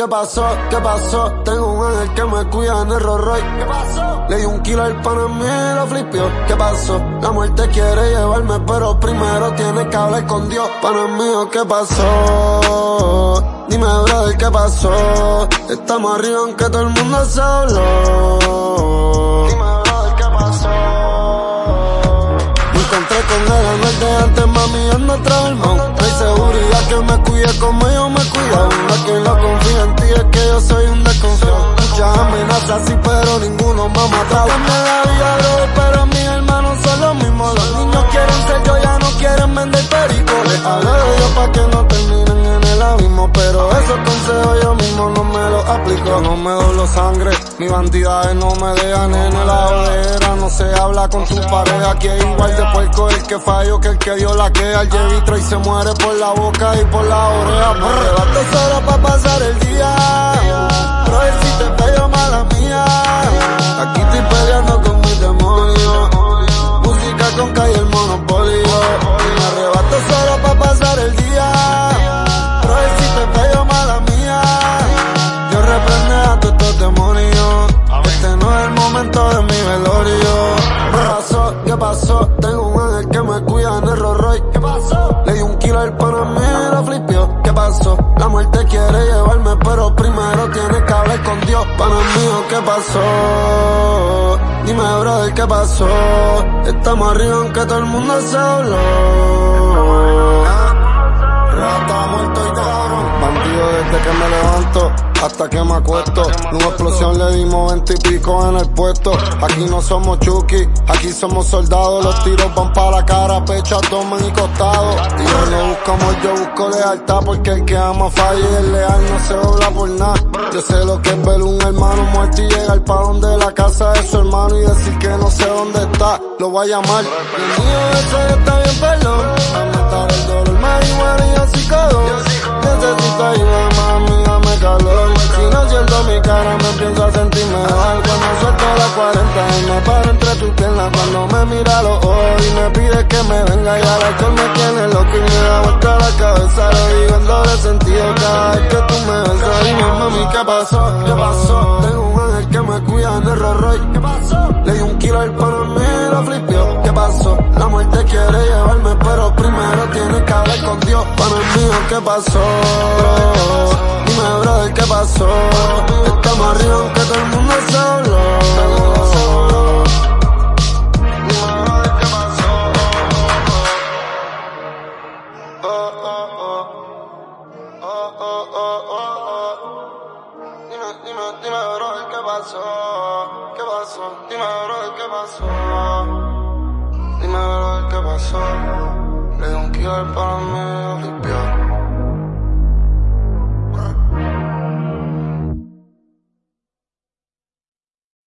¿Qué pasó? ¿Qué pasó? Tengo un ángel que me cuida en el Rolls Royce. ¿Qué pasó? Le di un kilo al pana mío y lo flipió. ¿Qué pasó? La muerte quiere llevarme, pero primero tiene que hablar con Dios. Pana mío, ¿qué pasó? Dime, brother, ¿qué pasó? Estamos arriba aunque todo el mundo se habló. Dime, brother, ¿qué pasó? Me encontré con él en el de antes, mami, ando otra vez, no hay seguridad que me cuide como yo me cuido. No quien lo confía en ti, es que yo soy un desconfiado. Muchas amenazas sí, pero ninguno me ha matado. Cambia la vida, bro, pero mis hermanos son los mismos. Los niños quieren ser yo, ya no quieren vender perico. Les hablo de Dios pa' que no terminen en el abismo, pero esos consejos yo mismo no me los aplico. Yo no me doblo sangre, mis bandidades no me dejan en la hoguera. No se habla con tu pareja, que es igual de puerco el que falló que el que dio la queja. El Jevitro y se muere por la boca y por la oreja. Me arrebato solo pa' pasar el día, pero si te pego mala mía. Aquí estoy peleando con mis demonios, música con Calle el Monopolio. Me arrebato solo pa' pasar el día, pero si te pego mala mía. Yo reprende a todos estos demonios, este no es el momento de mi velorio. ¿Qué pasó? ¿Qué pasó? Tengo un ángel que me cuida en el Rolls Royce. ¿Qué pasó? Le di un kilo al pana mío y lo flipió. ¿Qué pasó? La muerte quiere llevarme, pero primero tiene que hablar con Dios. Pana mío, ¿qué pasó? Dime, brother, ¿qué pasó? Estamos arriba aunque todo el mundo se habló. Rata muerto y cabrón, bandido desde que me levanto hasta que me acuesto. Una explosión le dimos 20 y pico en el puesto. Aquí no somos Chucky, aquí somos soldados. Los tiros van para la cara, pecho, abdomen y costado. Y yo no busco amor, yo busco lealtad, porque el que ama falla y el leal no se dobla por nada. Yo sé lo que es ver un hermano muerto y llegar pa' donde la casa de su hermano y decir que no sé dónde está. Lo voy a llamar. El mío ese está bien, perdón. A matar el dolor, marihuana y así quedó. Necesito ayuda, mami, dame calor. Si no siento mi cara me empiezo a sentir mejor. Cuando suelto la 40 y me paro entre tus piernas. Cuando me mira a los ojos y me pide que me venga, y al alcohol me tiene loco y me da vuelta la cabeza. Lo digo en doble sentido cada vez que tú me besas. Dime, mami, ¿qué pasó? ¿Qué pasó? Tengo un ángel que me cuida en el Rolls Royce. ¿Qué pasó? Le di un kilo al pana mío y lo flipió. ¿Qué pasó? La muerte quiere llevarme, pero primero tiene que hablar con Dios. Pana mío, ¿qué pasó? Dime, brother, ¿qué pasó? Estamos arriba aunque todo el mundo se habló. Dime, brother, ¿qué pasó? Dime, brother, ¿qué pasó? ¿Qué pasó? Dime, brother, ¿qué pasó? Dime, brother, ¿qué pasó? Le di un kilo al pana mío y lo flipió.